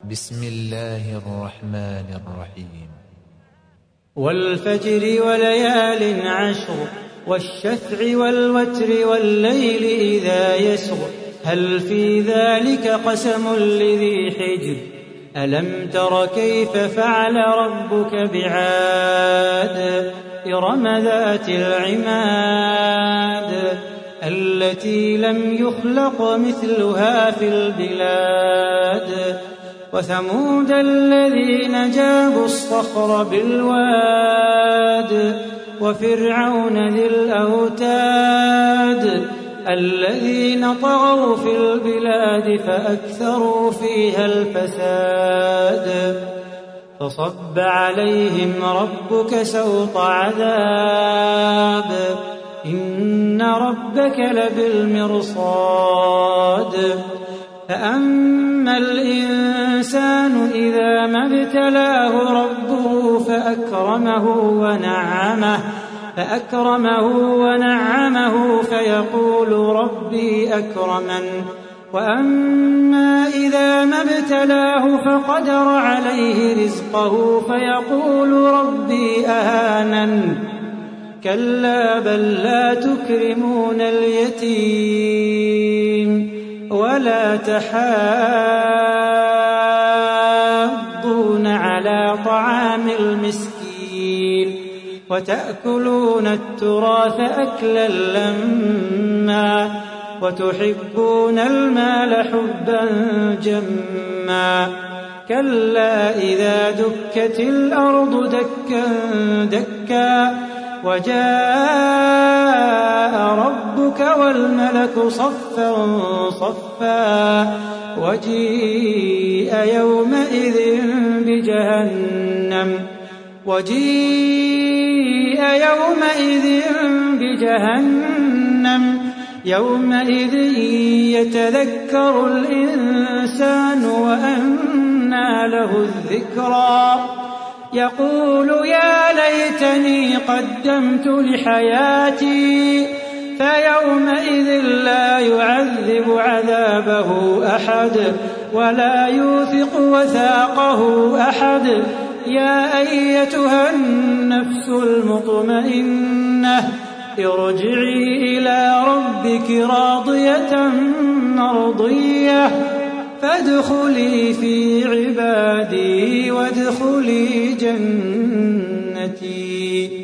بسم الله الرحمن الرحيم. والفجر وليال عشر والشفع والوتر والليل إذا يسر هل في ذلك قسم لذي حجر ألم تر كيف فعل ربك بعاد إرم ذات العماد التي لم يخلق مثلها في البلاد وثمود الذين جابوا الصخر بالواد وفرعون ذي الأوتاد الذين طغوا في البلاد فأكثروا فيها الفساد فصب عليهم ربك سوط عذاب إن ربك لبالمرصاد فأما الإنسان إذا ما ابتلاه ربه فأكرمه ونعمه فيقول ربي أكرمن وأما إذا ما ابتلاه فقدر عليه رزقه فيقول ربي أهانن كلا بل لا تكرمون اليتيم ولا تحاضون على طعام المسكين وتأكلون التراث أكلا لما وتحبون المال حبا جما كلا إذا دكت الأرض دكا دكا وجاء ربك والملك صفا صفا وجيء يومئذ بجهنم يتذكر الإنسان وأنى له الذكرى يقول يا ليتني قدمت لحياتي فيومئذ لا يعذب عذابه أحد ولا يوثق وثاقه أحد يا أيتها النفس المطمئنة ارجعي إلى ربك راضية مرضية فادخلي في عبادي وادخلي جنتي.